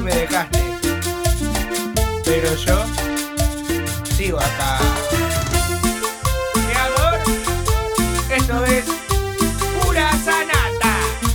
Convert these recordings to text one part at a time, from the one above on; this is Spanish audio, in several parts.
me dejaste, pero yo sigo acá. Mi amor, esto es pura sanata.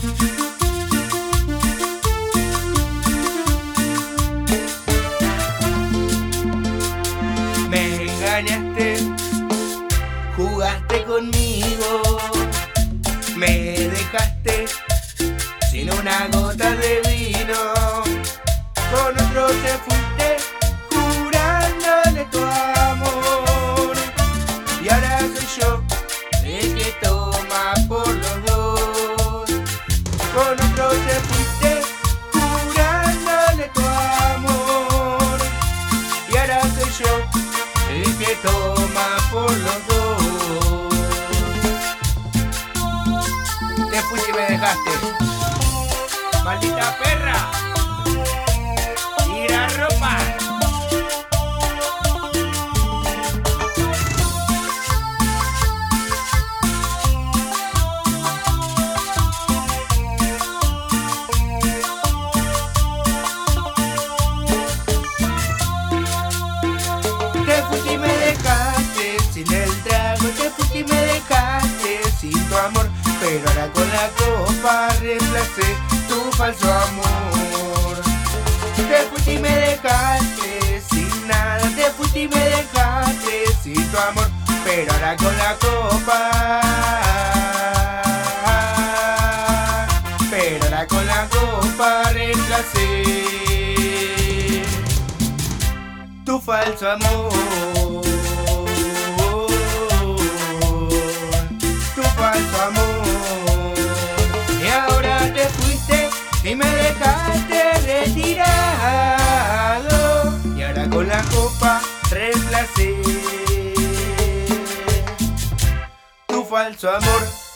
Me engañaste, jugaste conmigo, me dejaste sin una gota de vino, con otro te fuiste jurándole tu amor, y ahora soy yo el que toma por los dos. Con otro te fuiste jurándole tu amor, y ahora soy yo el que toma por los dos. Te fuiste y me dejaste, maldita perra. Tira ropa. Te fuiste y me dejaste sin el trago, te fuiste y me dejaste sin tu amor, pero ahora con la copa reemplacé tu falso amor. Te fuiste y me dejaste sin nada, te fuiste y me dejaste sin tu amor, pero ahora con la copa, pero ahora con la copa reemplacé tu falso amor. Tu falso amor. Y ahora te fuiste y me dejaste retirado, y ahora con la copa reemplacé tu falso amor.